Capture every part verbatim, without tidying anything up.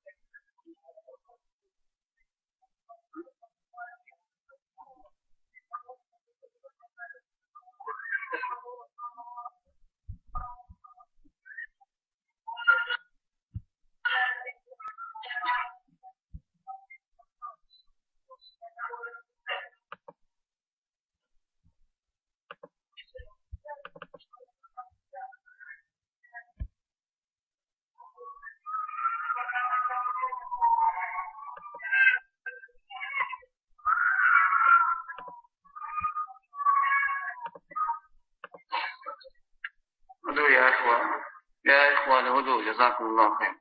يا إخوة يا إخوة الهدوء جزاكم الله خير.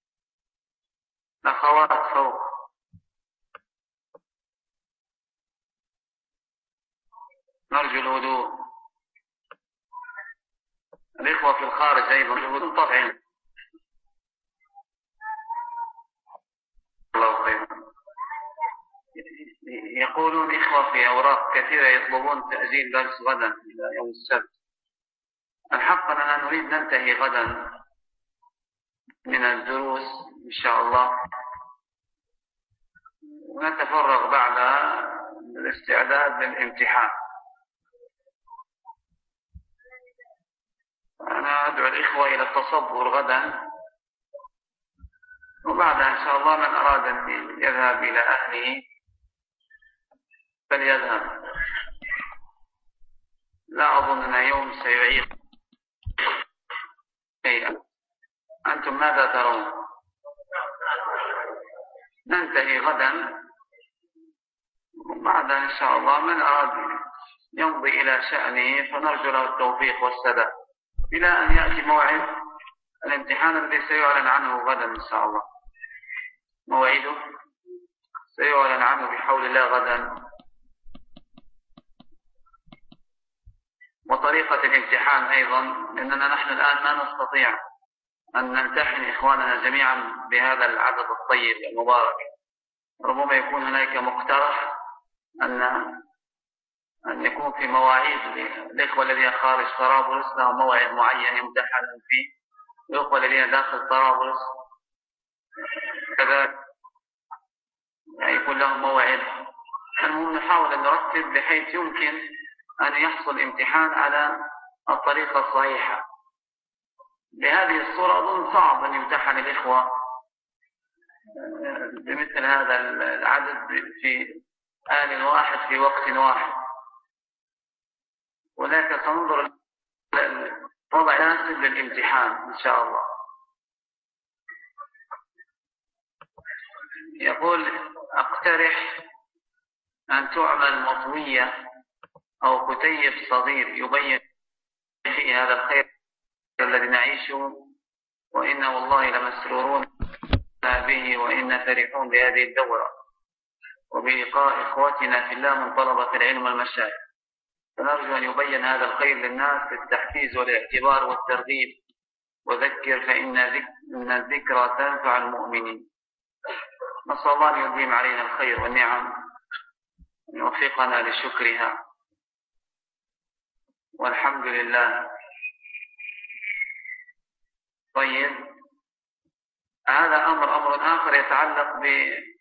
الأخوات فوق. نرجو الهدوء. الإخوة في الخارج أيضا الهدوء طبعا. الله خير. يقولون إخوة في أوراق كثيرة يطلبون تأجيل درس غدا إلى يوم السبت. الحق أننا نريد ننتهي غدا من الدروس إن شاء الله ونتفرغ بعد الاستعداد للامتحان. أنا أدعو الإخوة إلى التصبر غدا، وبعدها إن شاء الله من أراد أن يذهب إلى أهله فليذهب. لا أظن أن يوم سيعيق شيئا. أنتم ماذا ترون؟ ننتهي غدا، وبعدها إن شاء الله من أراد يمضي إلى شأنه فنرجو له التوفيق والسداد إلى أن يأتي موعد الامتحان الذي سيعلن عنه غدا إن شاء الله. موعده سيعلن عنه بحول الله غدا، وطريقة الامتحان أيضا، لأننا نحن الآن ما نستطيع أن نمتحن إخواننا جميعا بهذا العدد الطيب المبارك. ربما يكون هناك مقترح أن أن يكون في مواعيد الإخوة الذين خارج طرابلس لهم موعد معين يمتحنون فيه، الإخوة الذين داخل طرابلس كذلك يكون لهم موعد. المهم نحاول أن نرتب بحيث يمكن أن يحصل امتحان على الطريقة الصحيحة. بهذه الصورة أظن صعب أن يمتحن الإخوة بمثل هذا العدد في آن واحد في وقت واحد، ولكن سننظر الوضع يناسب للامتحان إن شاء الله. يقول أقترح أن تعمل مطوية أو كتيب صغير يبين فيه هذا الخير الذي نعيشه، وإنا والله لمسرورون به وإنا فرحون بهذه الدورة وبلقاء إخوتنا في الله من طلبة العلم والمشايخ. فنرجو أن يبين هذا الخير للناس للتحفيز والاعتبار والترغيب، وذكر فإن الذكرى تنفع المؤمنين. نسأل الله أن يديم علينا الخير والنعم، أن يوفقنا لشكرها، والحمد لله. طيب، هذا أمر أمر آخر يتعلق ب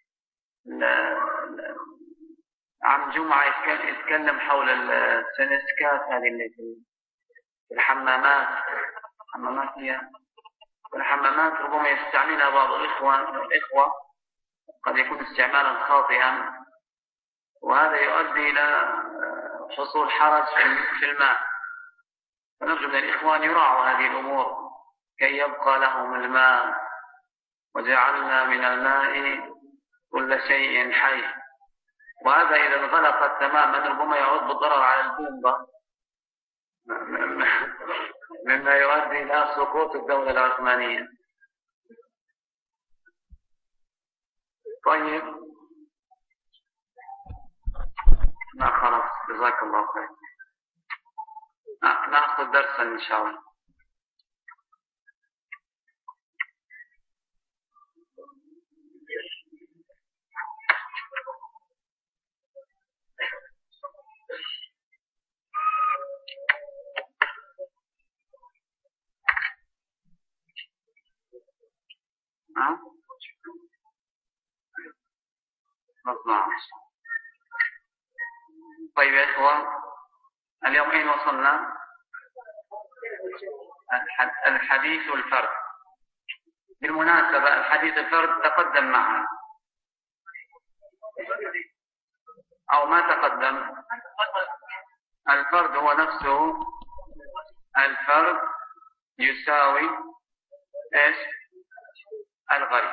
عن جمعة يتكلم حول السنسكات هذه اللي في الحمامات. الحمامات هي الحمامات ربما يستعملها بعض الإخوة الإخوة قد يكون استعمالا خاطئا، وهذا يؤدي إلى حصول حرج في الماء. فنرجو من الإخوة أن يراعوا هذه الأمور كي يبقى لهم الماء، وجعلنا من الماء كل شيء حي. وهذا إذا انغلقت تماما ربما يعود بالضرر على البومبا، مما يؤدي إلى سقوط الدولة العثمانية. طيب، لا خلاص، جزاك الله خير. نأخذ درسا إن شاء الله. ها؟ اثنا عشر. طيب يا إخوان، اليوم أين وصلنا؟ الحديث الفرد. بالمناسبة الحديث الفرد تقدم معنا أو ما تقدم؟ الفرد هو نفسه الفرد يساوي إيش؟ الغريب.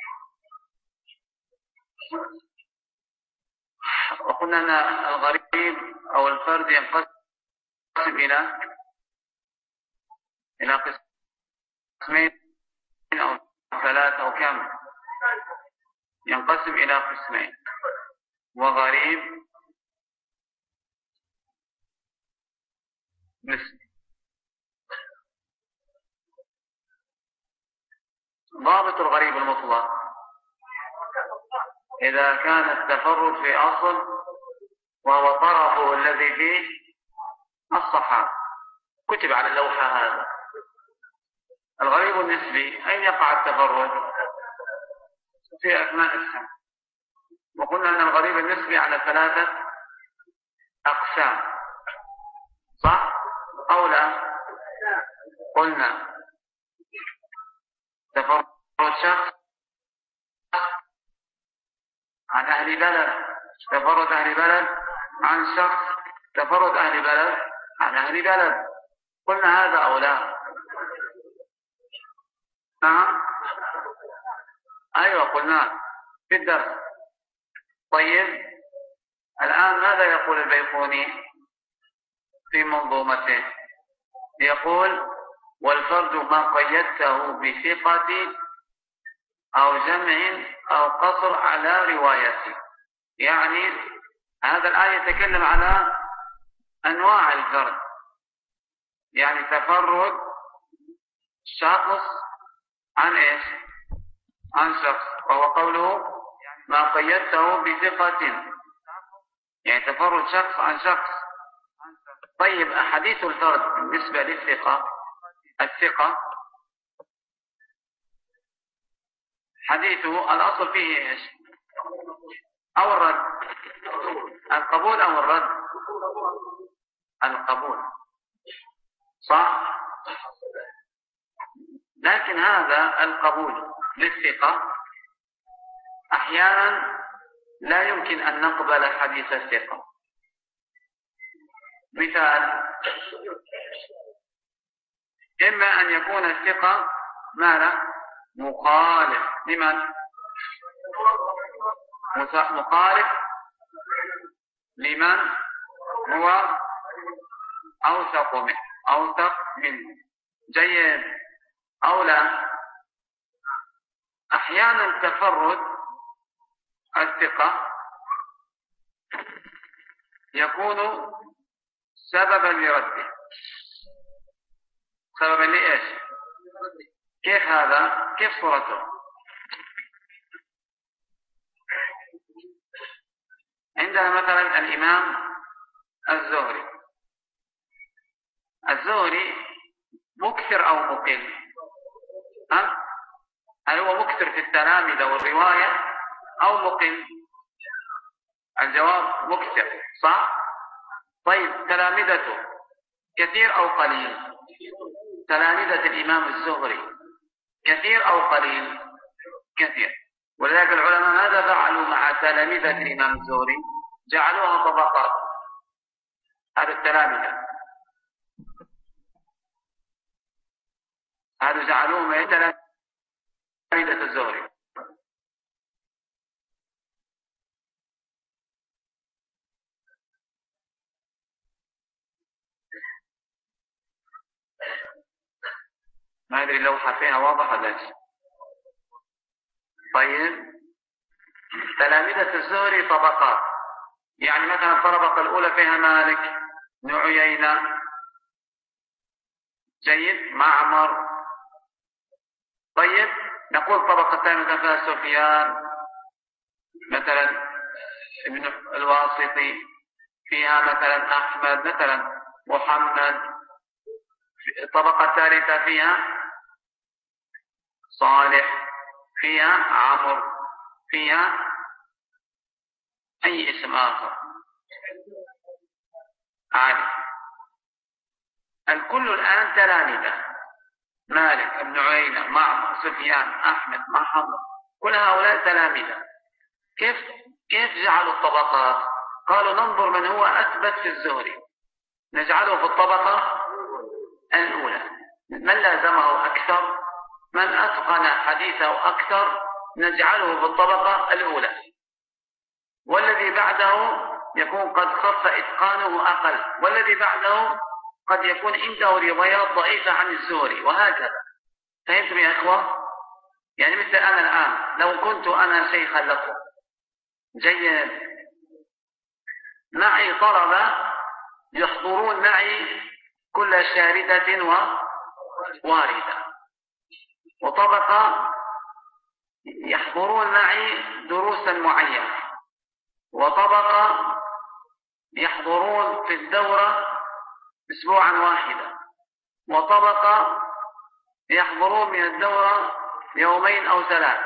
وقلنا أن الغريب أو الفرد ينقسم إلى إلى قسمين أو ثلاثة أو كم؟ ينقسم إلى قسمين: وغريب نسبي. ضابط الغريب المطلق إذا كان التفرد في أصل وهو طرفه الذي فيه الصحابة. كتب على اللوحة هذا. الغريب النسبي أين يقع التفرد؟ في أثناء السنة. وقلنا أن الغريب النسبي على ثلاثة أقسام، صح أو لا؟ قلنا تفرد شخص عن أهل بلد، تفرد أهل بلد عن شخص، تفرد أهل بلد عن أهل بلد. قلنا هذا أو لا؟ نعم أيوة قلنا في الدرس. طيب الآن ماذا يقول البيقوني في منظومته؟ يقول: والفرد ما قيدته بثقة أو جمع أو قصر على روايته. يعني هذا الآية يتكلم على أنواع الفرد، يعني تفرد شخص عن إيش؟ عن شخص، وهو قوله ما قيدته بثقة، يعني تفرد شخص عن شخص. طيب أحاديث الفرد بالنسبة للثقة، الثقة حديثه الأصل فيه إيش؟ أو الرد؟ القبول أو الرد؟ القبول، صح؟ لكن هذا القبول للثقة أحيانا لا يمكن أن نقبل حديث الثقة. مثال: إما أن يكون الثقة ماذا؟ مخالف لمن؟ مخالف لمن هو أوثق منه، أوثق منه. جيد أو لا؟ أحيانا تفرد الثقة يكون سببا لرده. سببا لإيش؟ كيف هذا؟ كيف صورته؟ عندنا مثلا الإمام الزهري. الزهري مكثر أو مقل؟ ها؟ هل هو مكثر في التلامذة والرواية أو مقل؟ الجواب مكثر، صح؟ طيب تلامذته كثير أو قليل؟ تلامذة الإمام الزهري كثير أو قليل؟ كثير. ولذلك العلماء ماذا فعلوا مع تلامذة الإمام الزهري؟ جعلوها طبقات. هذا التلامذة هذا جعلوهم تلامذة الزهري. ما أدري اللوحة فيها واضح ولا لا. طيب تلامذة الزهري طبقات، يعني مثلا الطبقة الأولى فيها مالك بن عيينة، جيد، معمر. طيب نقول طبقة ثانية فيها سفيان مثلا ابن الواسطي، فيها مثلا أحمد مثلا محمد. الطبقة الثالثة فيها صالح، فيها عمرو، فيها أي اسم آخر؟ عالي. الكل الآن تلامذة، مالك، ابن عيينة، معمر، سفيان، أحمد، محمد، كل هؤلاء تلامذة. كيف كيف جعلوا الطبقات؟ قالوا ننظر من هو أثبت في الزهري نجعله في الطبقة الأولى، من لازمه أكثر، من أتقن حديثه أكثر نجعله في الطبقة الأولى، والذي بعده يكون قد خف إتقانه أقل، والذي بعده قد يكون عنده روايات ضعيفة عن الزهري، وهكذا. فهمتم يا إخوة؟ يعني مثل أنا الآن لو كنت أنا شيخا لكم جيد، معي طلبة يحضرون معي كل شاردة وواردة، وطبقة يحضرون معي دروسا معينة، وطبقة يحضرون في الدورة أسبوعا واحدا، وطبقة يحضرون من الدورة يومين أو ثلاث،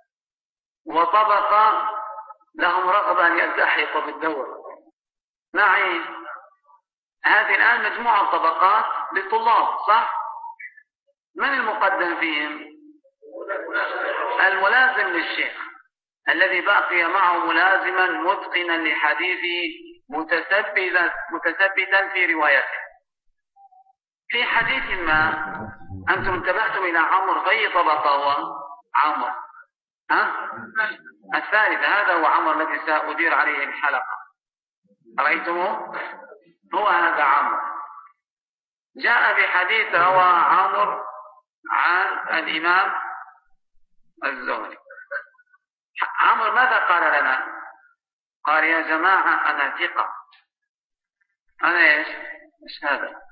وطبقة لهم رغبة أن يلتحقوا بالدورة معي. هذه الآن مجموعة طبقات للطلاب، صح؟ من المقدم فيهم؟ الملازم للشيخ الذي بقي معه ملازما متقنا لحديثه متثبتا متثبتا في روايته. في حديث ما أنتم انتبهتم إلى عمرو، في طبقة هو عمرو؟ ها؟ الثالث، هذا هو عمرو الذي سأدير عليه الحلقة، رأيتموه؟ هو هذا عمرو، جاء بحديث هو عمرو عن الإمام الزهري. عمرو ماذا قال لنا؟ قال يا جماعة أنا ثقة. أنا إيش؟ إيش هذا؟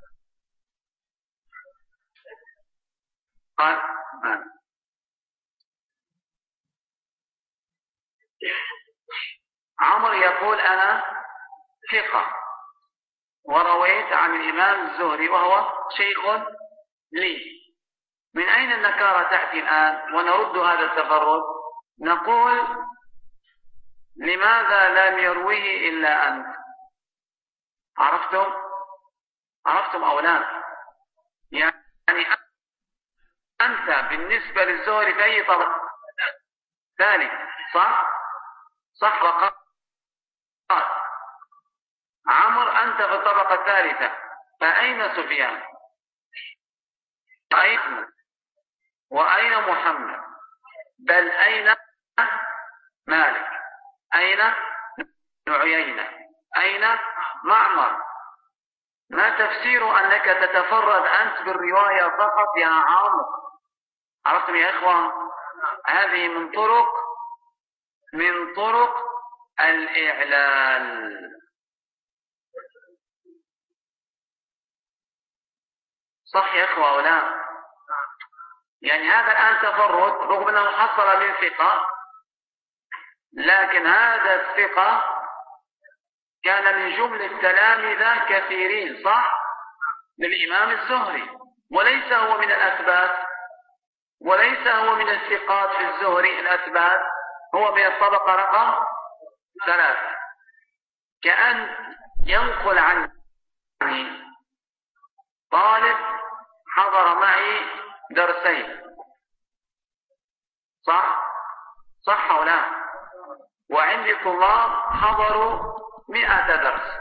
قال ما. عمرو يقول أنا ثقة ورويت عن الإمام الزهري وهو شيخ لي. من أين النكارة تأتي الآن ونرد هذا التفرد؟ نقول لماذا لم يرويه إلا أنت؟ عرفتم؟ عرفتم أو لا؟ يعني أنت بالنسبة للزهري في أي طبقة؟ ثالث، صح؟ صح وقال عمرو أنت في الطبقة الثالثة، فأين سفيان؟ أين؟ وأين محمد؟ بل أين مالك؟ أين ابن عيينة؟ أين معمر؟ ما تفسير أنك تتفرد أنت بالرواية فقط يا عمرو؟ عرفتم يا إخوة؟ هذه من طرق من طرق الإعلال. صح يا إخوة أو لا؟ يعني هذا الآن تفرد رغم أنه حصل من ثقة، لكن هذا الثقة كان من جملة تلامذة كثيرين، صح؟ للإمام الزهري، وليس هو من الأثبات، وليس هو من الثقات في الزهري الأثبات، هو من الطبقة رقم ثلاثة. كأن ينقل عني طالب حضر معي درسين، صح؟ صح أو لا؟ وعندي طلاب حضروا مئة درس.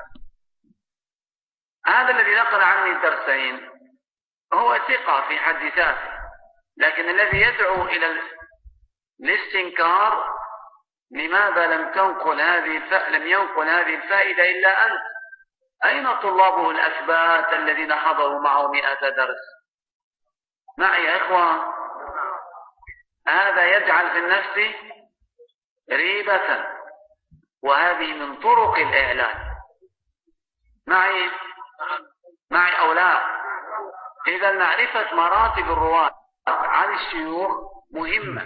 هذا الذي نقل عني الدرسين هو ثقة في حد ذاته، لكن الذي يدعو إلى الاستنكار لماذا لم تنقل هذه الف... لم ينقل هذه الفائدة إلا أنت؟ أين طلابه الأثبات الذين حضروا معه مئة درس؟ معي يا إخوة؟ هذا يجعل في النفس ريبة، وهذه من طرق الإعلان. معي معي أو لا؟ إذا معرفة مراتب الرواة عن الشيوخ مهمة.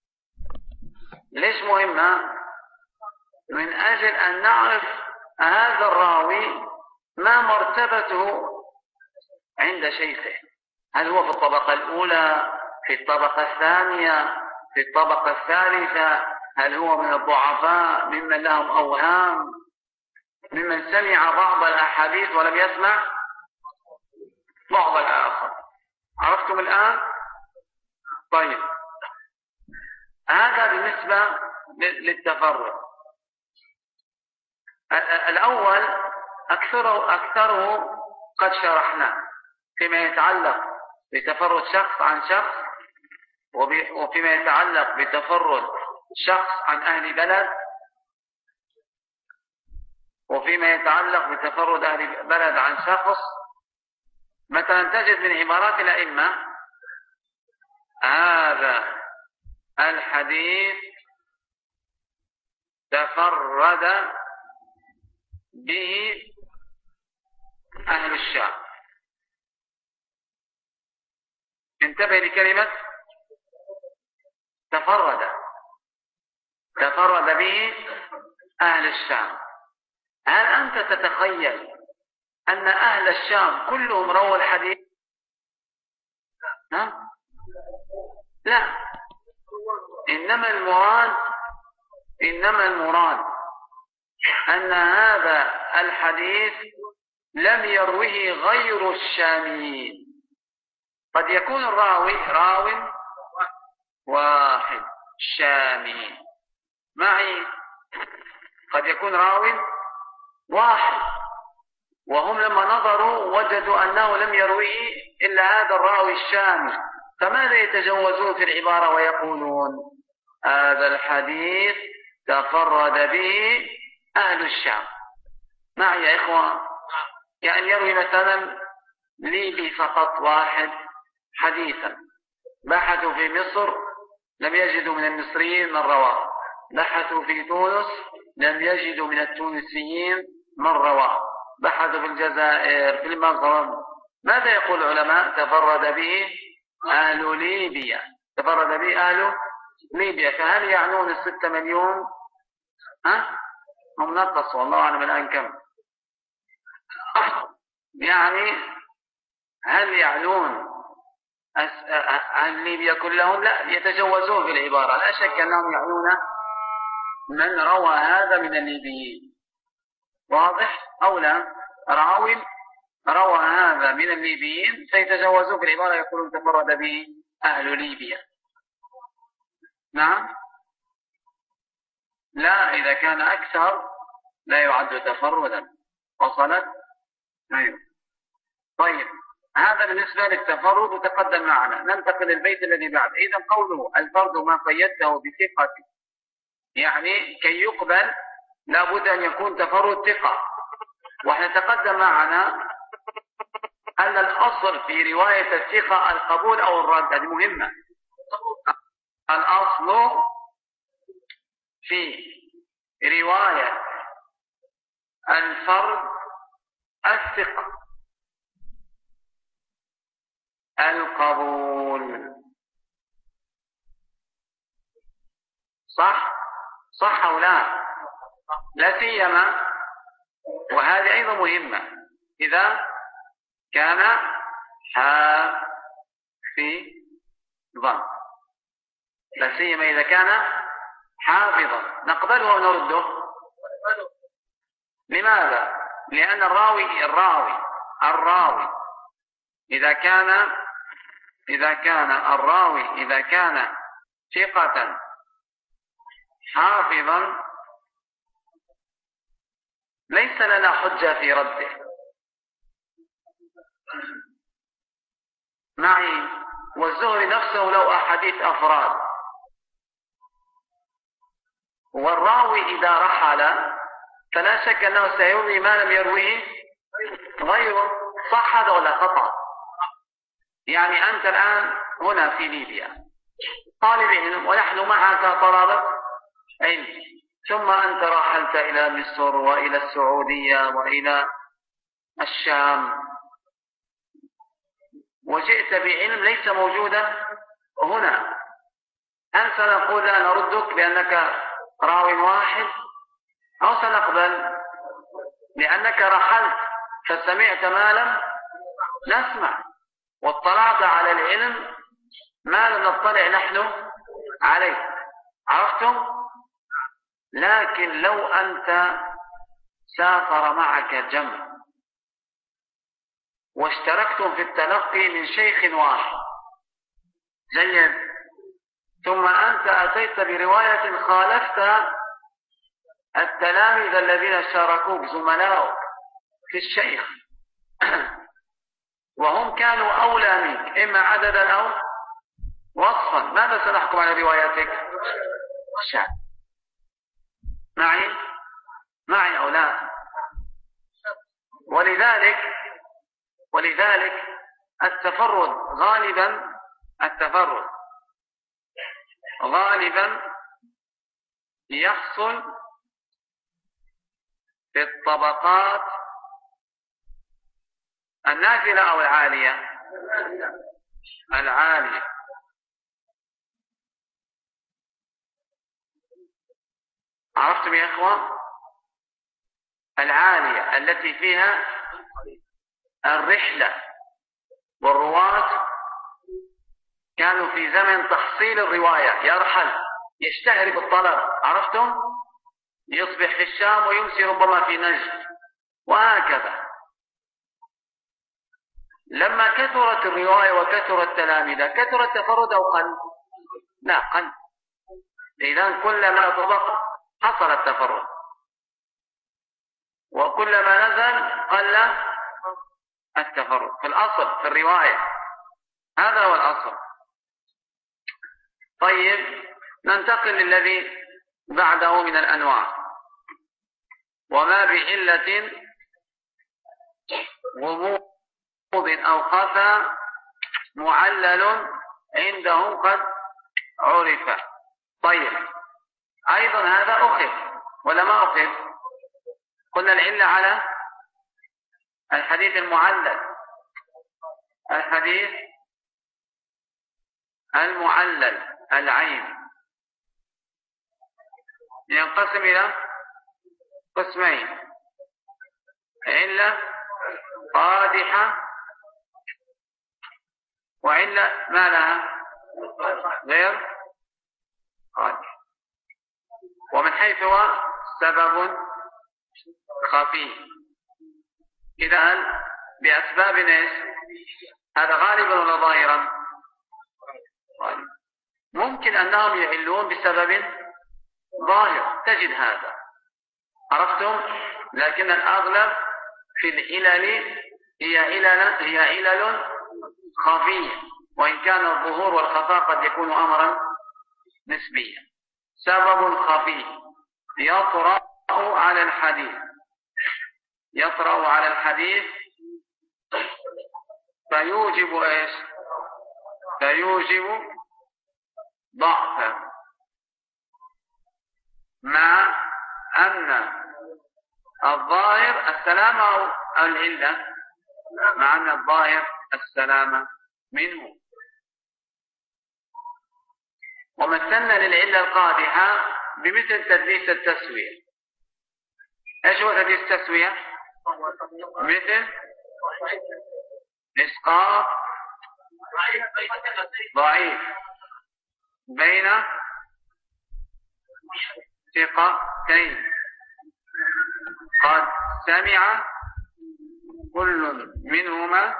ليش مهمة؟ من أجل أن نعرف هذا الراوي ما مرتبته عند شيخه، هل هو في الطبقة الأولى، في الطبقة الثانية، في الطبقة الثالثة، هل هو من الضعفاء ممن لهم أوهام ممن سمع بعض الأحاديث ولم يسمع بعض الآخر؟ عرفتم الآن؟ طيب، هذا بالنسبة للتفرد. الأول أكثره, أكثره قد شرحناه فيما يتعلق بتفرد شخص عن شخص، وفيما يتعلق بتفرد شخص عن أهل بلد، وفيما يتعلق بتفرد أهل بلد عن شخص. مثلا تجد من عبارات الأئمة: هذا الحديث تفرد به أهل الشام. انتبه لكلمة تفرد، تفرد به أهل الشام. هل أنت تتخيل أن أهل الشام كلهم رووا الحديث؟ ها؟ لا، إنما المراد إنما المراد أن هذا الحديث لم يروه غير الشاميين. قد يكون الراوي راو واحد شامي معي، قد يكون راوي واحد، وهم لما نظروا وجدوا أنه لم يروه إلا هذا الراوي الشامي، فماذا يتجوزون في العبارة ويقولون هذا الحديث تفرد به أهل الشام؟ معي يا إخوان؟ يعني يروي مثلا ليبي فقط واحد حديثا، بحثوا في مصر لم يجدوا من المصريين من رواه، بحثوا في تونس لم يجدوا من التونسيين من رواه، بحثوا في الجزائر في المغرب. ماذا يقول العلماء؟ تفرد به أهل ليبيا، تفرد به أهل ليبيا. فهل يعنون الستة مليون؟ ها؟ هم نقصوا والله أعلم الآن كم. يعني هل يعنون أهل ليبيا كلهم؟ لا، يتجوزون في العبارة. لا شك أنهم يعنون من روى هذا من الليبيين. واضح أو لا؟ راوي روى هذا من الليبيين سيتجوزون في العبارة، يقولون تفرد به أهل ليبيا. نعم؟ لا، إذا كان أكثر لا يعد تفردا. وصلت؟ أيوه. طيب، هذا بالنسبة للتفرد وتقدم معنا. ننتقل للبيت الذي بعد. إذا قوله الفرد ما قيدته بثقة، يعني كي يقبل لابد أن يكون تفرد ثقة. ونتقدم معنا أن الأصل في رواية الثقة القبول أو الرد. هذه مهمة. الأصل في رواية الفرد الثقة القبول. صح؟ صح أو لا؟ لا سيما، وهذه أيضا مهمة، إذا كان حافظا. لا سيما إذا كان حافظا. نقبله ونرده. لماذا؟ لأن الراوي الراوي الراوي إذا كان إذا كان الراوي إذا كان ثقة حافظا ليس لنا حجة في رده. معي؟ والزهري نفسه له أحاديث أفراد، والراوي إذا رحل فلا شك أنه سيروي ما لم يرويه غيره. صح هذا ولا خطأ؟ يعني أنت الآن هنا في ليبيا طالب علم ونحن معك طلبة علم، ثم أنت رحلت إلى مصر وإلى السعودية وإلى الشام وجئت بعلم ليس موجودا هنا. هل سنقول لا نردك بأنك راوي واحد، أو سنقبل لأنك رحلت فسمعت ما لم نسمع واطلعت على العلم ما لم نطلع نحن عليه؟ عرفتم؟ لكن لو أنت سافر معك جمع واشتركتم في التلقي من شيخ واحد جيد، ثم أنت أتيت برواية خالفت التلاميذ الذين شاركوك زملاؤك في الشيخ وهم كانوا أولى منك إما عددا أو وصفا، ماذا سنحكم على روايتك؟ شاذ. معي معي أو لا؟ ولذلك ولذلك التفرد غالبا التفرد غالبا يحصل في الطبقات النازلة أو العالية؟ العالية. عرفتم يا إخوان؟ العالية التي فيها الرحلة، والرواة كانوا في زمن تحصيل الرواية، يرحل يشتهر بالطلب، عرفتم؟ يصبح في الشام ويمسي ربما في نجد، وهكذا. لما كثرت الرواية وكثر التلاميذ كثر التفرد أو قل؟ لا، قل. إذن كلما طبق حصل التفرد، وكلما نزل قل التفرد في الأصل في الرواية. هذا هو الأصل. طيب، ننتقل للذي بعده من الأنواع. وما بعلة غموض أو خفى معلل عندهم قد عرف. طيب، أيضا هذا أخذ ولا ما أخذ؟ قلنا العلة على الحديث المعلل. الحديث المعلل العين ينقسم إلى قسمين: علة قادحة وعلة ما لها غير قادحة. ومن حيث هو سبب خفي. إذا بأسباب ايش؟ هذا غالبا ولا ظاهرا؟ ممكن أنهم يعلون بسبب ظاهر، تجد هذا، عرفتم؟ لكن الأغلب في العلل هي علل هي علل خفية، وإن كان الظهور والخفاء قد يكون أمرا نسبيا. سبب خفي يطرأ على الحديث يطرأ على الحديث فيوجب ايش؟ فيوجب ضعفا، مع أن الظاهر السلامة أو العلة، مع أن الظاهر السلامة منه. ومثلنا للعلة القادحة بمثل تدليس التسوية. ايش هو تدليس التسوية؟ مثل إسقاط ضعيف بين ثقتين قد سمع كل منهما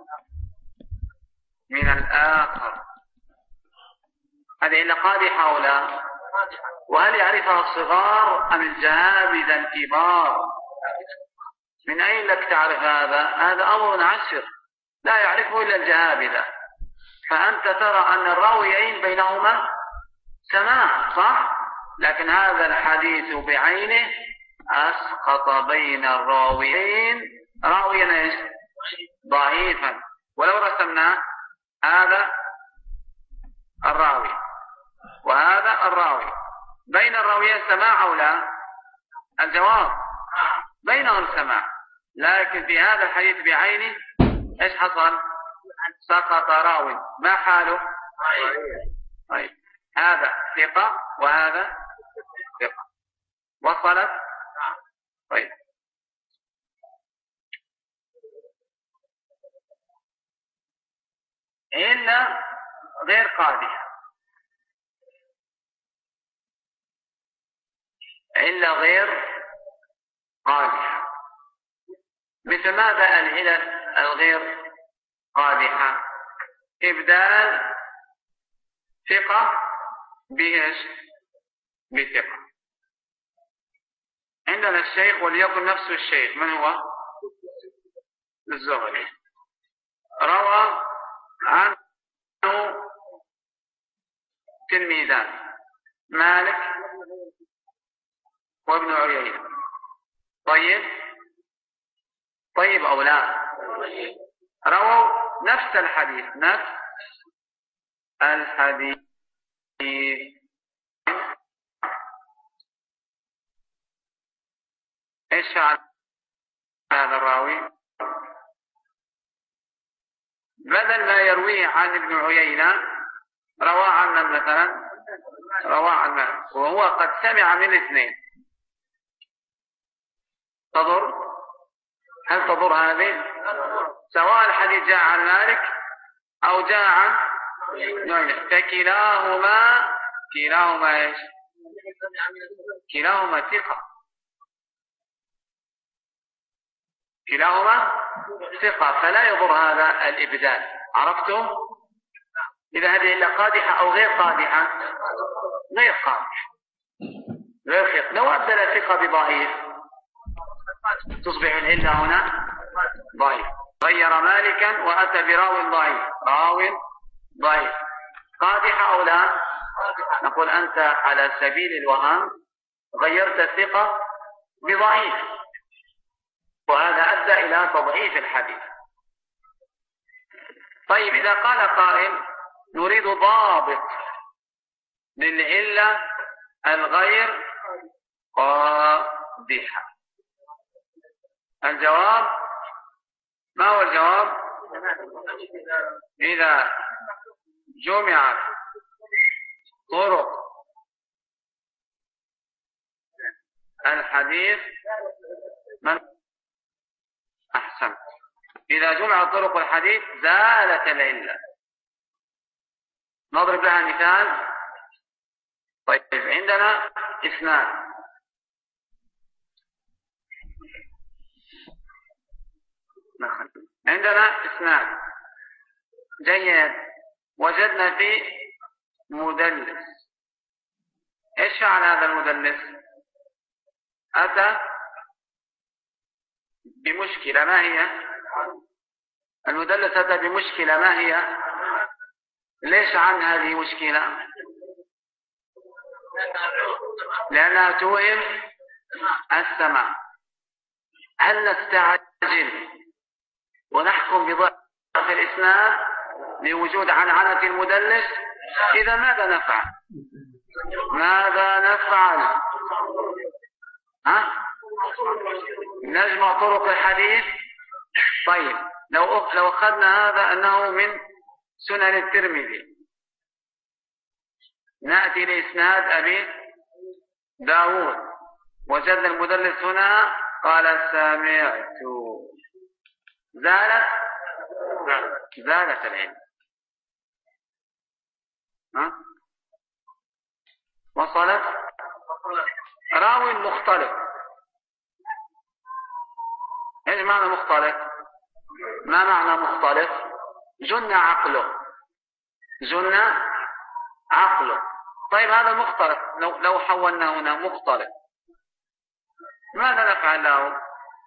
من الآخر. هذه علة قادحة أو لا؟ وهل يعرفها الصغار أم الجهابذة الكبار؟ من أين لك تعرف هذا؟ هذا أمر عسر لا يعرفه إلا الجهابذة. فأنت ترى أن الراويين بينهما سماع، صح؟ لكن هذا الحديث بعينه أسقط بين الراويين راويا ايش؟ ضعيفا. ولو رسمنا هذا الراوي وهذا الراوي، بين الراويين سماع أو لا؟ الجواب بينهم سماع، لكن في هذا الحديث بعينه ايش حصل؟ سقط راوي. ما حاله؟ طيب، هذا ثقة وهذا ثقة. وصلت؟ طيب، إلا غير قادحة. العلة غير قادحة. مثل ماذا العلل الغير قادحة؟ إبدال ثقة بإيش؟ بثقة. عندنا الشيخ وليكن نفس الشيخ، من هو؟ الزهري، روى عنه تلميذان مالك وابن عيينة. طيب طيب أو لا؟ رووا نفس الحديث نفس الحديث ايش فعل هذا الراوي؟ بدل ما يرويه عن ابن عيينة رواه عن مثلا رواه عن مالك، وهو قد سمع من الاثنين. تضر؟ هل تضر هذه؟ سواء الحديث جاء عن مالك أو جاء عن نعم، فكلاهما كلاهما ايش؟ كلاهما ثقة، كلاهما ثقة، فلا يضر هذا الإبدال. عرفتم؟ إذا هذه إلا قادحة أو غير قادحة؟ غير قادحة، غير خير. لو أبدل ثقة بضعيف تصبح العلة هنا ضعيف. غير مالكا وأتى براو ضعيف، راو ضعيف، قادحة أو لا؟ نقول أنت على سبيل الوهام غيرت الثقة بضعيف، وهذا أدى إلى تضعيف الحديث. طيب إذا قال قائل نريد ضابط للعلة الغير قادحة، الجواب ما هو الجواب؟ إذا جمعت طرق الحديث من أحسن إذا جمعت طرق الحديث زالت العلة. نضرب لها مثال. طيب عندنا اثنان، عندنا اثنان جيد، وجدنا في مدلس. ايش فعل هذا المدلس؟ أتى بمشكلة، ما هي؟ المدلس أتى بمشكلة، ما هي؟ ليش عن هذه مشكلة؟ لأنها توهم السمع. هل نستعجل ونحكم بضعف الإسناد لوجود عنعنة المدلس؟ إذا ماذا نفعل؟ ماذا نفعل؟ ها؟ نجمع طرق الحديث. طيب لو لو أخذنا هذا أنه من سنن الترمذي، نأتي لإسناد أبي داود، وجدنا المدلس هنا قال سمعت، زالت زالت العلم. ها؟ وصلت؟ راوي مختلط. ايش معنى مختلط؟ ما معنى مختلط؟ جن عقله، جن عقله. طيب هذا مختلط، لو لو حولنا هنا مختلط ماذا نفعل له؟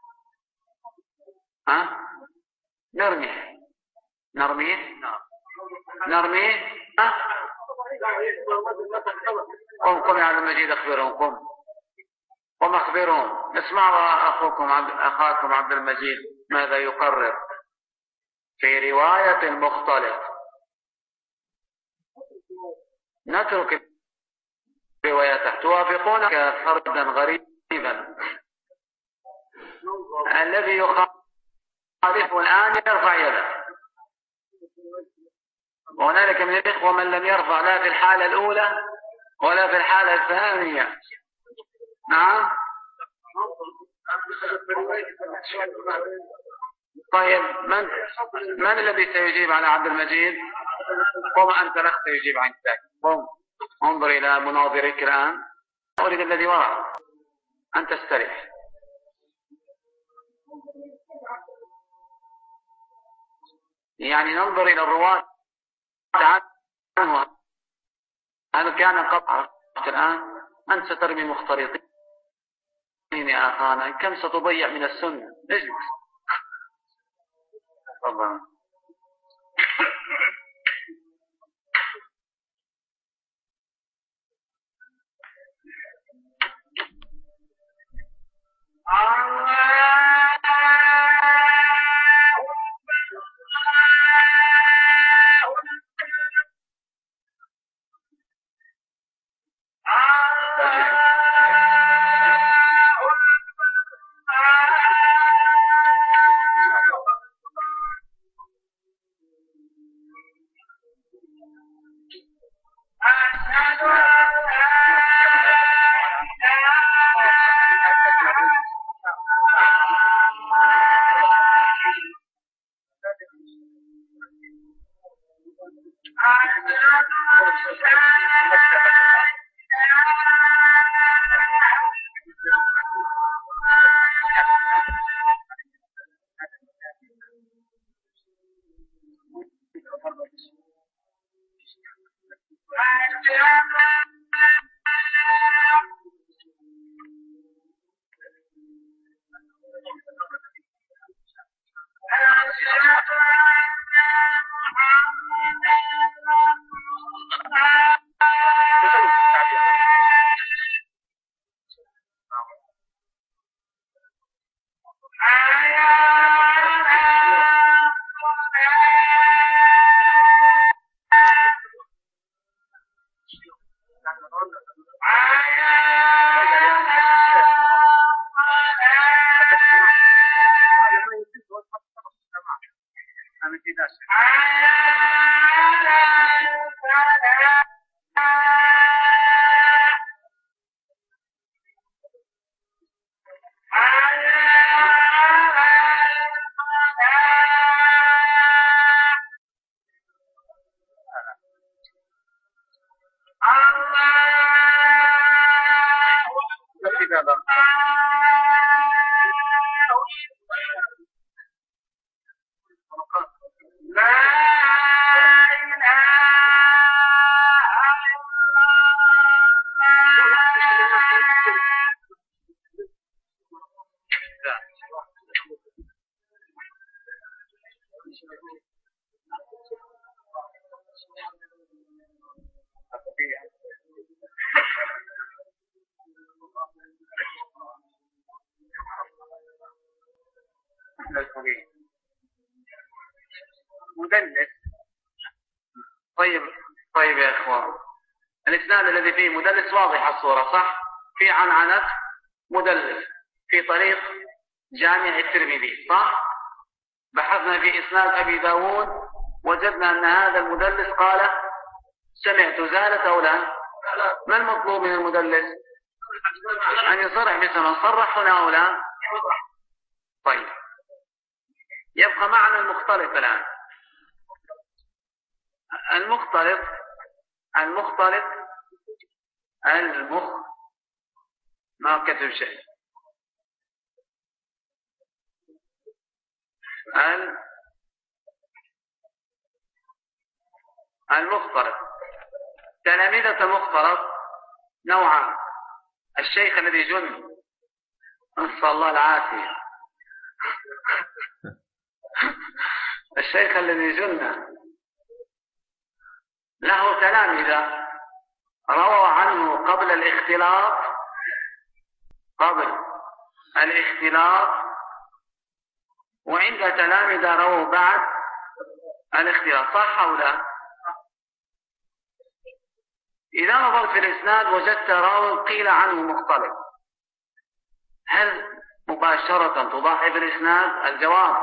ها؟ نرميه نرميه نرميه ها؟ قم قم يا عبد المجيد، اخبرهم، قم قم اخبرهم. اسمعوا اخوكم عبد اخاكم عبد المجيد ماذا يقرر في رواية المختلط. نترك روايته. توافقونك فردا غريبا، الذي يخالفه الآن يرفع يده. وهنالك من الإخوة من لم يرفع لا في الحالة الأولى ولا في الحالة الثانية. نعم. طيب من من الذي سيجيب على عبد المجيد؟ قم أنت، الأخ سيجيب عنك. قم انظر إلى مناظرك الآن. أريد الذي وراء. أن تستريح. يعني ننظر إلى الرواة عنه هل كان قطعا الآن أنت سترمي مختلطين يا أخانا كم ستضيع من السنة. اجلس طبعا. مدلس. طيب طيب يا إخوان الإسناد الذي فيه مدلس واضح الصورة صح؟ في عنعنة مدلس في طريق جامع الترمذي صح؟ بحثنا في إسناد أبي داود وجدنا أن هذا المدلس قال سمعت زالت أو لا؟ ما المطلوب من المدلس؟ أن يصرح بسمع. صرح هنا أو لا؟ طيب يبقى معنا المختلط الآن. المختلط المختلط المخ ما كتب شيء المختلط. تلاميذة المختلط نوعان: الشيخ الذي جن نسأل الله العافية الشيخ الذي جن له تلاميذة رووا عنه قبل الاختلاط قبل الاختلاط وعند تلاميذة رووا بعد الاختلاط صح أو لا؟ إذا نظرت في الإسناد وجدت راو قيل عنه مختلط، هل مباشرة تضاعف الإسناد؟ الجواب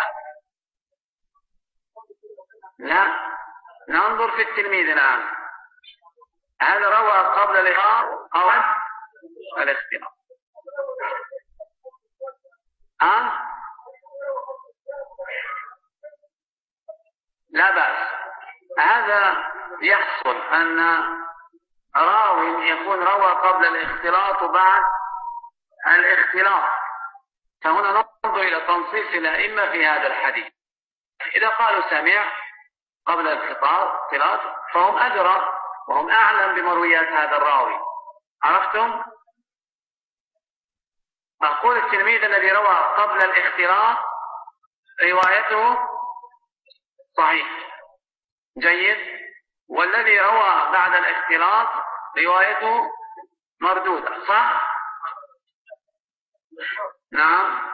لا. ننظر في التلميذ الآن، هل روى قبل الاختلاط أو الاختلاط؟ أه؟ لا بأس. هذا يحصل أن راوي يكون روى قبل الاختلاط وبعد الاختلاط. فهنا ننظر إلى تنصيص الأئمة في هذا الحديث. إذا قالوا سمع قبل الاختلاط فهم أدرى وهم أعلم بمرويات هذا الراوي. عرفتم؟ أقول التلميذ الذي روى قبل الاختلاط روايته صحيح جيد، والذي روى بعد الاختلاط روايته مردودة، صح؟ نعم،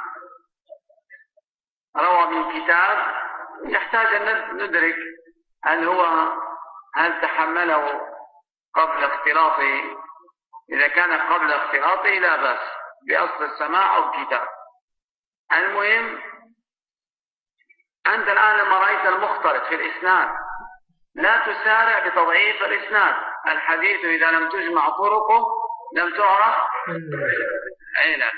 روى من كتاب يحتاج أن ندرك هل هو هل تحمله قبل اختلاطه. إذا كان قبل اختلاطه لا بأس بأصل السماع أو الكتاب. المهم أنت الآن لما رأيت المختلط في الإسناد لا تسارع بتضعيف الإسناد. الحديث إذا لم تجمع طرقه لم تعرف علة.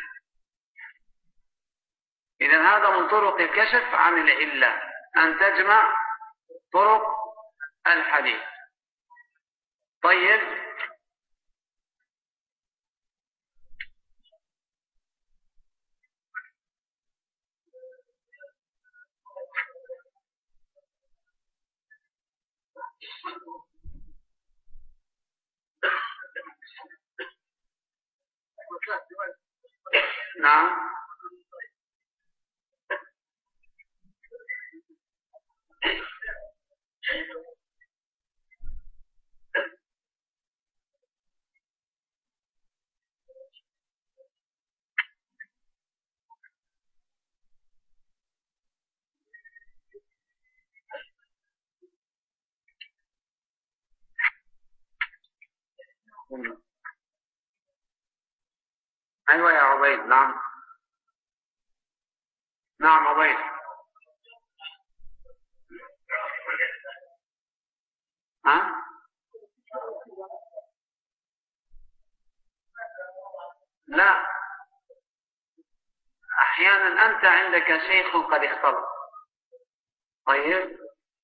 إذا هذا من طرق الكشف عن العلة، أن تجمع طرق الحديث. طيب، نعم، أيوة يا عبيد. نعم نعم عبيد. ها؟ لا، أحيانا أنت عندك شيخ قد اختلط. طيب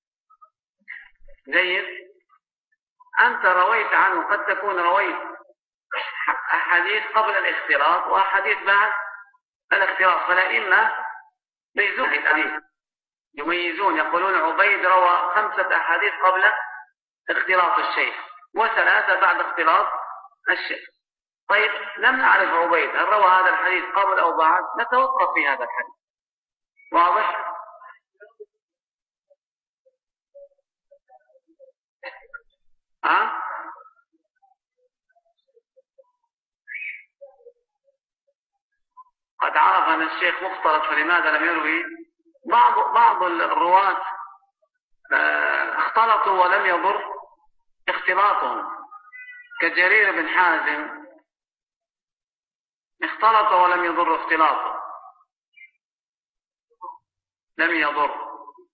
جيد، أنت رويت عنه، قد تكون رويت أحاديث قبل الاختلاط وأحاديث بعد الاختلاط، فالأئمة يميزون الحديث، يميزون يقولون عبيد روى خمسة أحاديث قبل اختلاط الشيخ وثلاثة بعد اختلاط الشيخ. طيب لم نعرف عبيد هل روى هذا الحديث قبل أو بعد، نتوقف في هذا الحديث. واضح؟ ها؟ قد عرف أن الشيخ مختلط فلماذا لم يروي؟ بعض بعض الرواة اختلطوا ولم يضر اختلاطهم، كجرير بن حازم اختلط ولم يضر اختلاطه، لم يضر.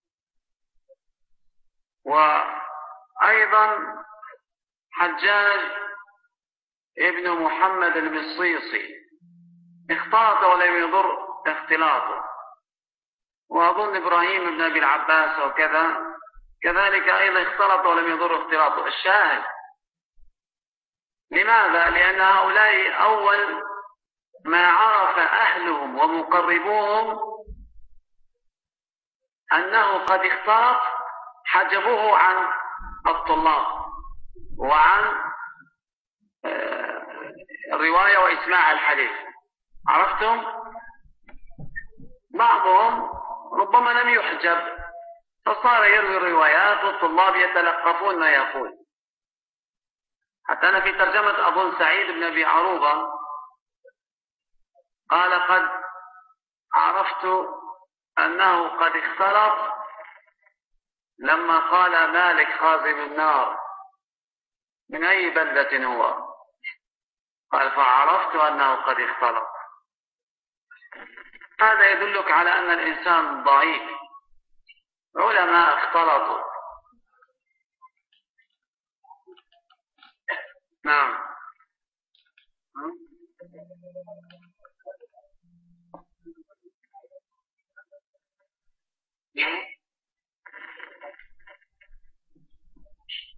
وأيضا حجاج ابن محمد المصيصي اختلط ولم يضر اختلاطه، وأظن إبراهيم بن أبي العباس وكذا كذلك أيضا اختلط ولم يضر اختلاطه. الشاهد لماذا؟ لأن هؤلاء أول ما عرف أهلهم ومقربوهم أنه قد اختلط حجبوه عن الطلاب وعن الرواية وإسماع الحديث. عرفتم؟ بعضهم ربما لم يحجب فصار يروي الروايات والطلاب يتلقفون ما يقول. حتى أنا في ترجمة أظن سعيد بن أبي عروبة قال قد عرفت أنه قد اختلط لما قال مالك خازن النار من أي بلدة هو، قال فعرفت أنه قد اختلط. هذا يدلك على أن الإنسان ضعيف. علماء اختلطوا. نعم.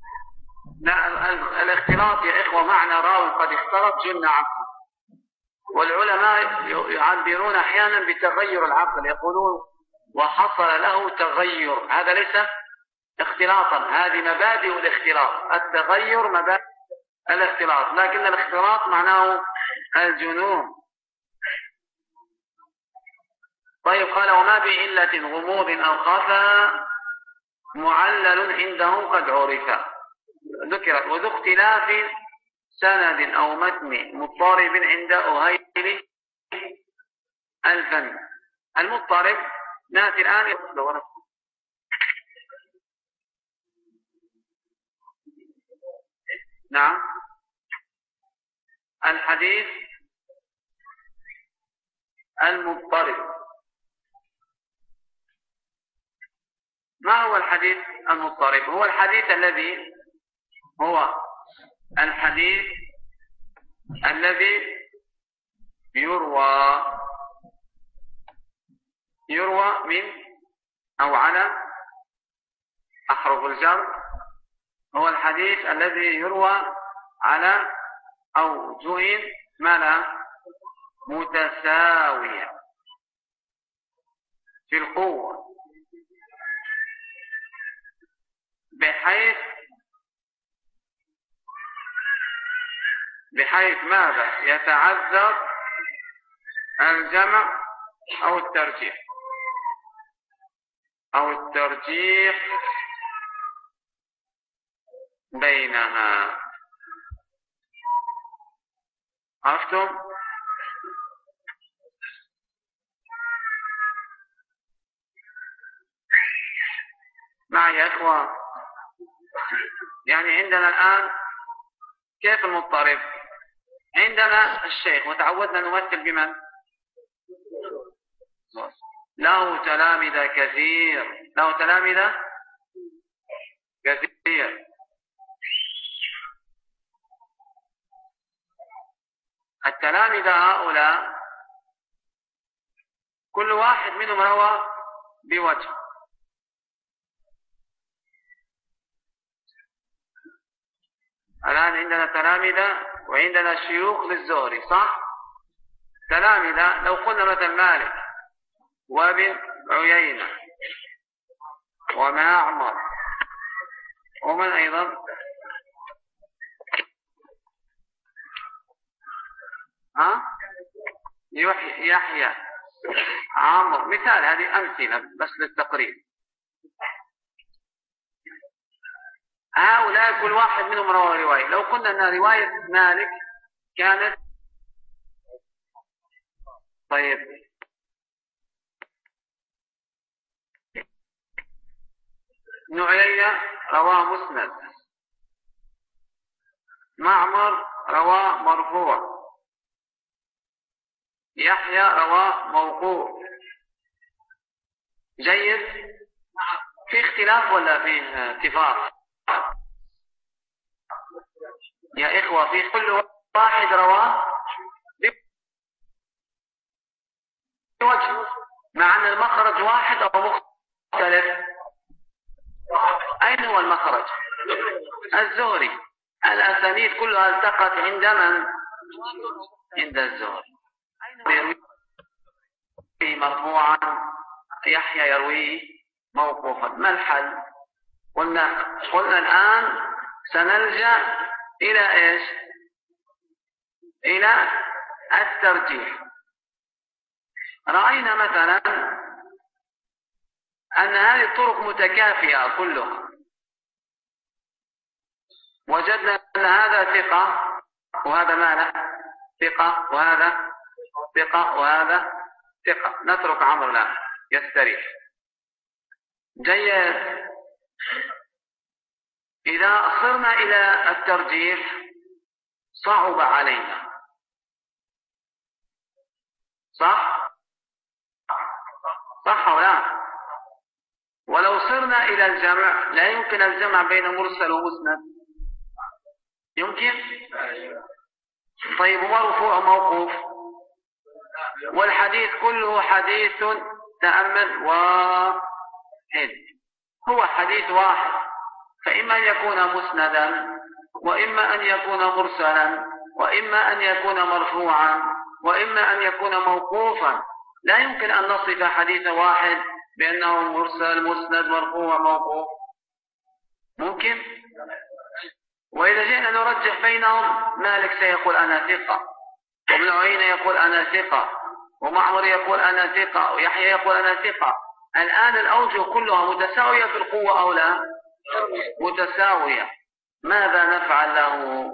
لا، الاختلاط يا إخوة معنى راو قد اختلط جن عقله. والعلماء يعبرون أحيانا بتغير العقل، يقولون وحصل له تغير، هذا ليس اختلاطا، هذه مبادئ الاختلاط، التغير مبادئ الاختلاط، لكن الاختلاط معناه الجنون. طيب قال وما بعلة غموض أو خفى معلل عندهم قد عرف ذكرت، وذو اختلاف سند أو متن مضطرب عند أهيل الفن. المضطرب نأتي الآن. نعم، الحديث المضطرب. ما هو الحديث المضطرب؟ هو الحديث الذي هو الحديث الذي يروى يروى من أو على أحرف الجر، هو الحديث الذي يروى على أوجه ملا متساوية في القوة، بحيث بحيث ماذا يتعذر الجمع أو الترجيح أو الترجيح بينها. عرفتم؟ معي يا إخوة؟ يعني عندنا الآن كيف المضطرب؟ عندنا الشيخ وتعودنا نمثل بمن؟ له تلامذة كثير، له تلامذة كثير. التلامذة هؤلاء كل واحد منهم روى بوجه. الآن عندنا تلامذة وعندنا شيوخ للزهري، صح؟ تلامذة لو قلنا مثلا مالك وابن عيينة ومعمر ومن أيضا ها يحيى عمرو، مثال، هذه أمثلة بس للتقريب. هؤلاء كل واحد منهم روى رواية. لو قلنا أن رواية مالك كانت طيب ابن عيينة رواه مسند، معمر رواه مرفوع، يحيى رواه موقوف. جيد؟ في اختلاف ولا في اتفاق يا إخوة؟ في كل واحد رواه بوجه، مع أن المخرج واحد أو مختلف. أين هو المخرج؟ الزهري. الأسانيد كلها التقت عند من؟ عند الزهري. يرويه مرفوعا، يحيى يرويه موقوفا. ما الحل؟ قلنا قلنا الآن سنلجأ إلى إيش؟ إلى الترجيح. رأينا مثلا أن هذه الطرق متكافئة كلها، وجدنا أن هذا ثقة وهذا ماله ثقة وهذا ثقة وهذا ثقة، نترك عمرو لا يستريح. جيد. إذا صرنا إلى الترجيح صعب علينا، صح؟ صح ولا؟ ولو صرنا إلى الجمع لا يمكن الجمع بين مرسل ومسند. يمكن؟ طيب مرفوع موقوف، والحديث كله حديث تأمل واحد، هو حديث واحد، فإما أن يكون مسندا وإما أن يكون مرسلا وإما أن يكون مرفوعا وإما أن يكون موقوفا. لا يمكن أن نصف حديث واحد بأنه مرسل مسند مرفوع موقوف، ممكن؟ وإذا جئنا نرجح بينهم، مالك سيقول أنا ثقة، وابن عيينة يقول أنا ثقة، ومعمر يقول أنا ثقة، ويحيى يقول أنا ثقة. الآن الأوجه كلها متساوية في القوة أو لا؟ متساوية. ماذا نفعل له؟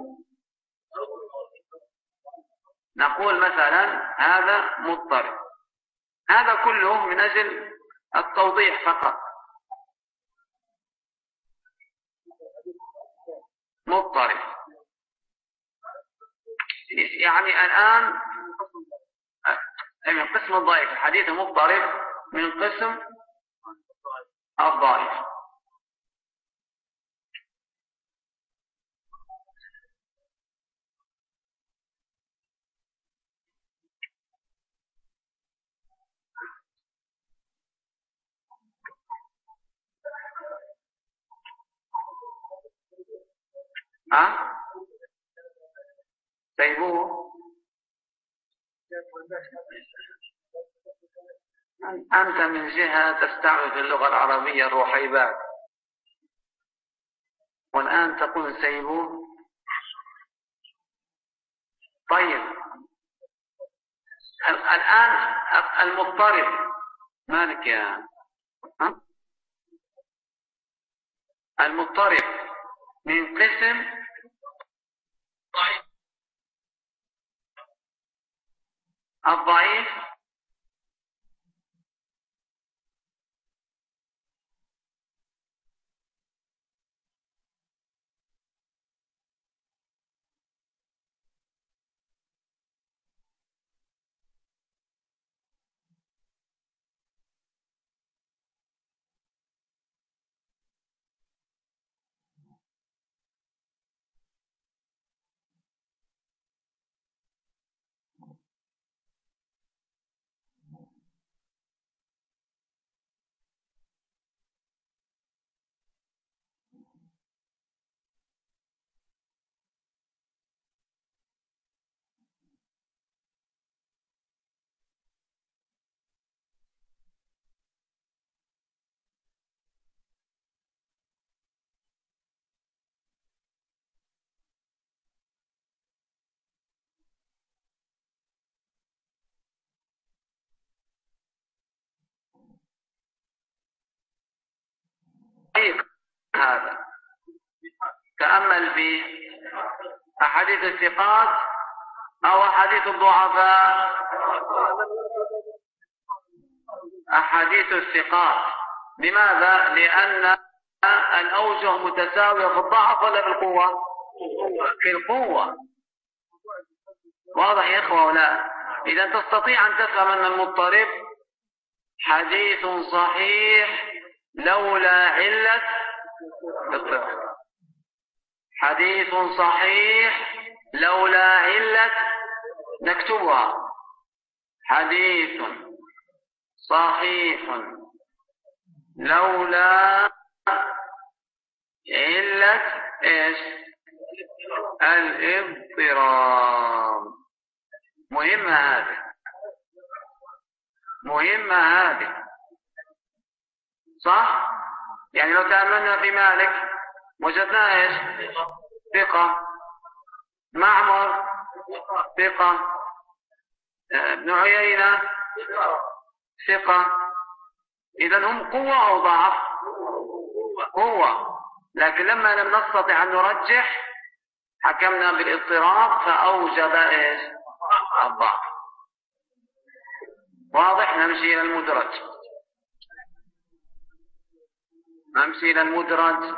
نقول مثلا هذا مضطرب، هذا كله من أجل التوضيح فقط. مضطرب يعني الآن من قسم الضعيف، الحديث مضطرب من قسم الضعيف. ها؟ سيبوه. أنت من جهة تستعمل في اللغة العربية الرحيبات، والآن تقول سيبوه. طيب الآن المضطرب مالك يا ها؟ المضطرب من قسم الضعيف هذا. تأمل في أحاديث الثقات أو أحاديث الضعفاء. أحاديث الثقات. لماذا؟ لأن الأوجه متساوية في الضعف ولا في القوة؟ في القوة. واضح يا إخوة ولا؟ إذا تستطيع أن تفهم أن المضطرب حديث صحيح لولا علة اضطراب، حديث صحيح لولا علة، نكتبها، حديث صحيح لولا علة ايش؟ الاضطراب. مهمة هذه، مهمة هذه، صح؟ يعني لو تأملنا في مالك وجدنا ايش؟ ثقة. معمر ثقة. ابن عيينة ثقة. إذن هم قوة أو ضعف؟ قوة. لكن لما لم نستطع أن نرجح حكمنا بالاضطراب فأوجب ايش؟ الضعف. واضح؟ نمشي إلى المدرج. نمشي إلى المدرج.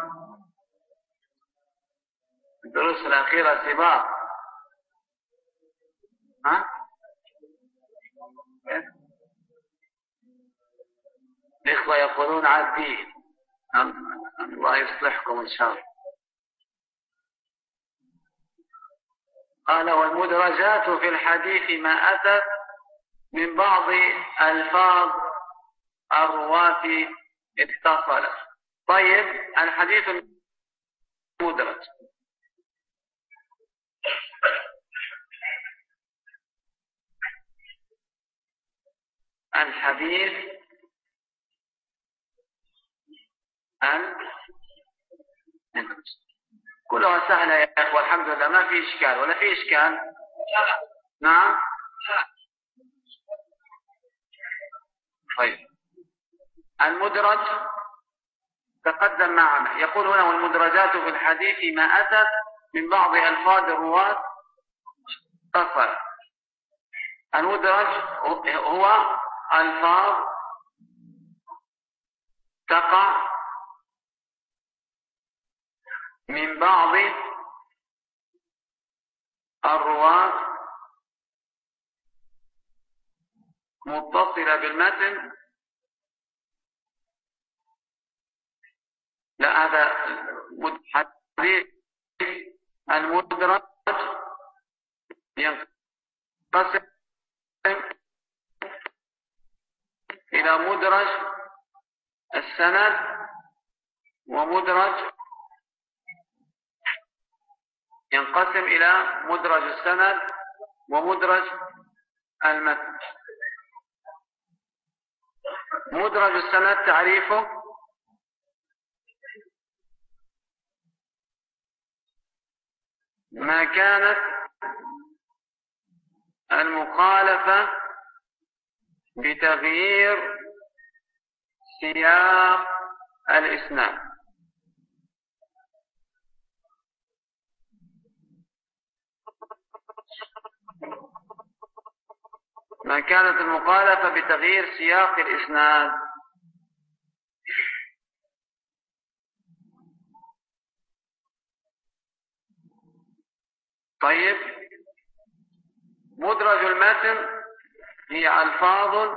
الدروس الأخيرة سباق. ها؟ الإخوة يقولون عادين. الله يصلحكم إن شاء الله. قال والمدرجات في الحديث ما أتت من بعض ألفاظ الرواة اتصلت. طيب الحديث المدرج الحديث أن كلها سهلة يا أخوة الحمد لله، ما في إشكال ولا في إشكال. نعم طيب. المدرج تقدم معنا، يقول هنا والمدرجات في الحديث ما أتت من بعض ألفاظ الرواة تصل. المدرج هو ألفاظ تقع من بعض الرواة متصلة بالمتن. لا، هذا حديث المدرج ينقسم إلى مدرج السند ومدرج ينقسم إلى مدرج السند ومدرج المتن. مدرج السند تعريفه ما كانت المخالفة بتغيير سياق الإسناد. ما كانت المخالفة بتغيير سياق الإسناد. طيب، مدرج المتن هي ألفاظ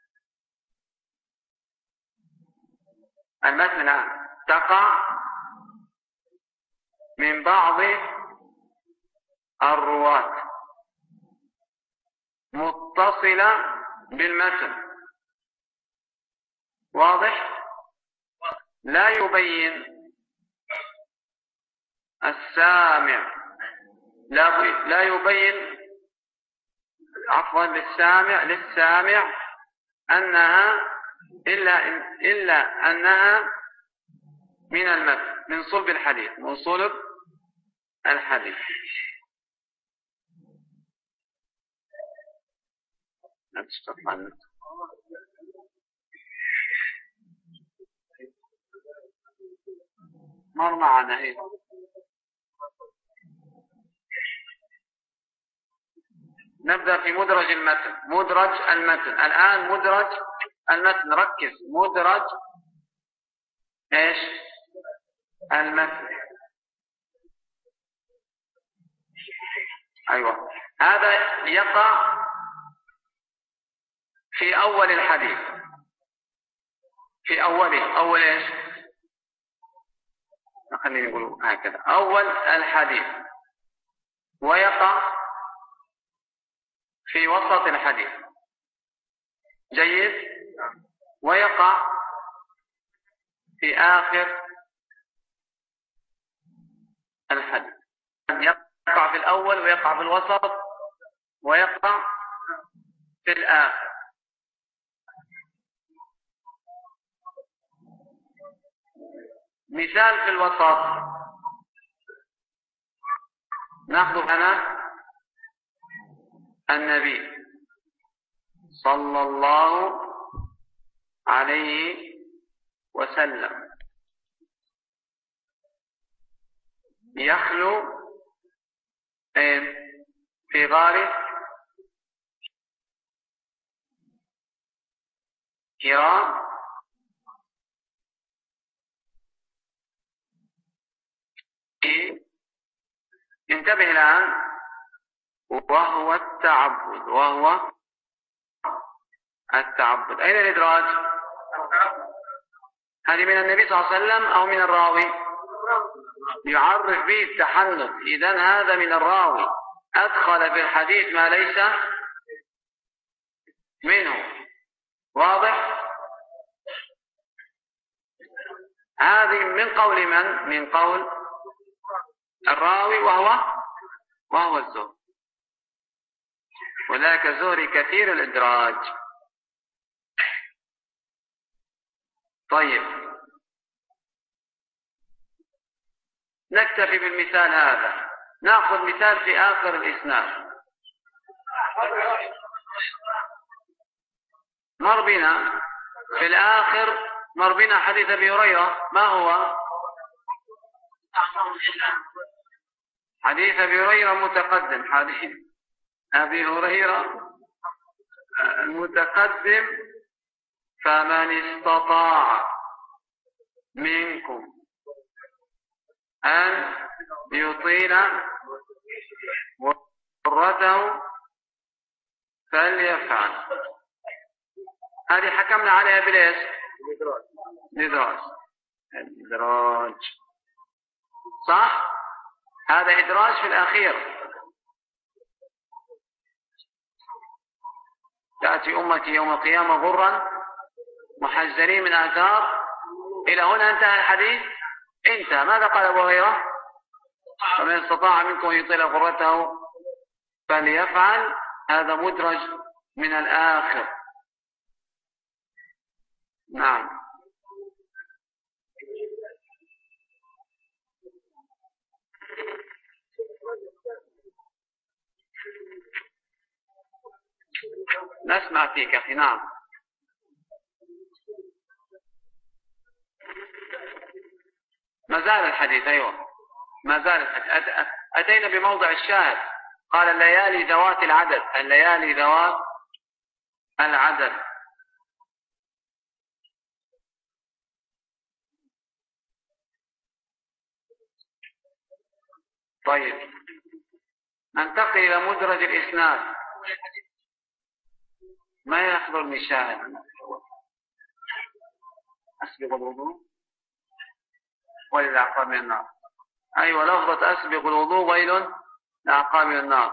المتن تقع من بعض الرواة متصلة بالمتن. واضح؟ لا يبين السامع لا, لا يبين عفوا للسامع للسامع أنها إلا, إلا أنها من المتن، من صلب الحديث، من صلب الحديث. مر معنا إيه؟ نبدأ في مدرج المتن. مدرج المتن الآن، مدرج المتن، ركز، مدرج إيش؟ المتن. أيوة، هذا يقع في أول الحديث. في أوله، أول إيش؟ خليني نقول هكذا، أول الحديث. ويقع في وسط الحديث. جيد. ويقع في آخر الحديث. يقع في الأول ويقع في الوسط ويقع في الآخر. مثال في الوسط ناخذ هنا النبي صلى الله عليه وسلم يخلو في غار حراء انتبه الآن، وهو التعبد، وهو التعبد. أين الإدراج؟ هذه من النبي صلى الله عليه وسلم أو من الراوي؟ يعرف به التحنث. إذن هذا من الراوي، أدخل في الحديث ما ليس منه. واضح؟ هذه من قول من؟ من قول الراوي، وهو وهو الزهري. وذاك الزهري كثير الإدراج. طيب نكتفي بالمثال هذا، نأخذ مثال في آخر الإسناد. مر بنا في الآخر مر بنا حديث أبي هريرة، ما هو؟ حديث أبي هريرة متقدم، حديث أبي هريرة المتقدم: فمن استطاع منكم أن يطيل غرته فليفعل. هذه حكمنا عليها بالإيش؟ إدراج. إدراج صح؟ هذا إدراج في الأخير. تأتي أمتي يوم القيامة غرا محجلين من آثار، إلى هنا انتهى الحديث، انتهى. ماذا قال أبو هريرة؟ فمن استطاع منكم أن يطيل غرته فليفعل. هذا مدرج من الآخر. نعم. نسمع فيك أخي. نعم. ما زال الحديث. أيوة ما زال الحديث. أتينا بموضع الشاهد. قال الليالي ذوات العدد. الليالي ذوات العدد. طيب ننتقل إلى مدرج الإسناد. ما يحضر مشاهد. أسبغ الوضوء وللعقاب من النار. أيوة لفظة أسبغ الوضوء ويل لعقاب من النار.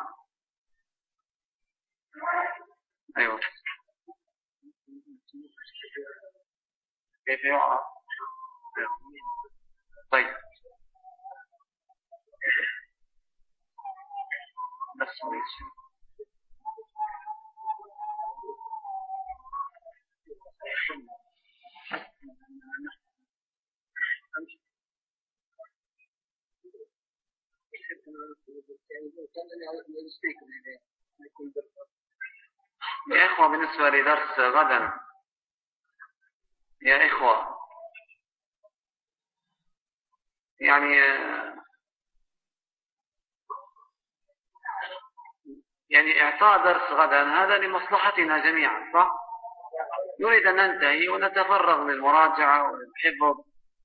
أيوة. كيف يعرف؟ طيب بس يا إخوة بالنسبة لدرس غدا يا إخوة، يعني يعني إعطاء درس غدا هذا لمصلحتنا جميعا صح؟ نريد أن ننتهي ونتفرغ للمراجعة والحفظ،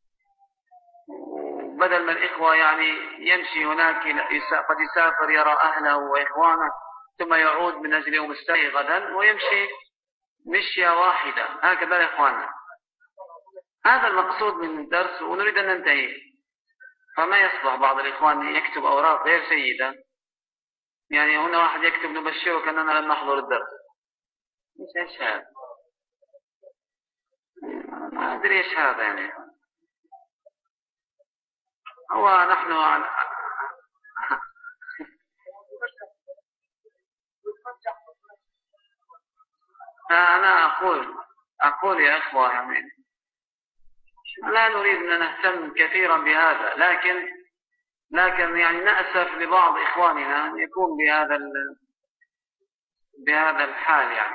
بدل ما الإخوة يعني يمشي هناك قد يسافر يرى أهله وإخوانه ثم يعود من أجل يوم السبت غدا ويمشي مشية واحدة هكذا يا إخوانا. هذا المقصود من الدرس ونريد أن ننتهي، فما يصلح بعض الإخوان يكتب أوراق غير جيدة. يعني هنا واحد يكتب نبشرك أننا لم نحضر الدرس. إيش هذا؟ ما أدري إيش هذا يعني. هو نحن عن... أنا أقول أقول يا إخوة يعني لا نريد أن نهتم كثيرا بهذا، لكن لكن يعني نأسف لبعض إخواننا أن يكون بهذا ال... بهذا الحال. يعني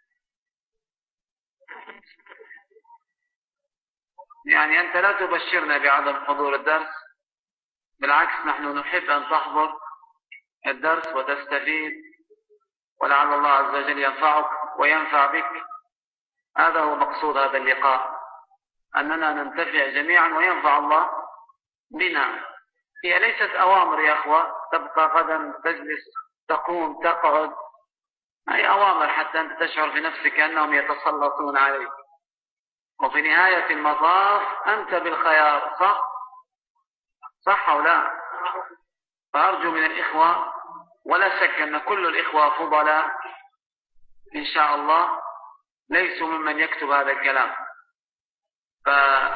يعني أنت لا تبشرنا بعدم حضور الدرس، بالعكس نحن نحب أن تحضر الدرس وتستفيد ولعل الله عز وجل ينفعك وينفع بك. هذا هو مقصود هذا اللقاء، أننا ننتفع جميعا وينفع الله بنا. هي ليست أوامر يا أخوة تبقى غدا تجلس تقوم تقعد، أي أوامر حتى أنت تشعر في نفسك أنهم يتسلطون عليك، وفي نهاية المطاف أنت بالخيار. صح صح أو لا؟ فأرجو من الإخوة، ولا شك أن كل الإخوة فضلاء إن شاء الله ليسوا ممن يكتب هذا الكلام، ف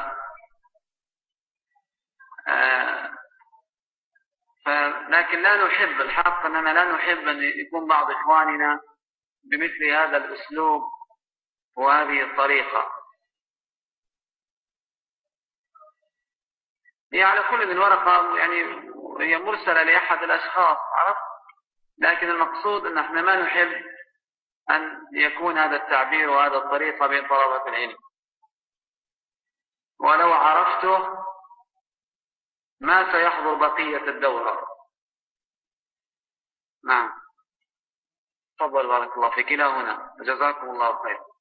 آه... ف... لكن لا نحب الحق أننا لا نحب أن يكون بعض إخواننا بمثل هذا الأسلوب وهذه الطريقة. هي على كل من ورقة يعني هي مرسلة لأحد الأشخاص، عرفت؟ لكن المقصود أن احنا ما نحب أن يكون هذا التعبير وهذا الطريقة بين طلبة العلم، ولو عرفته ما سيحضر بقية الدورة. نعم، تفضل بارك الله فيك. إلى هنا، جزاكم الله خير.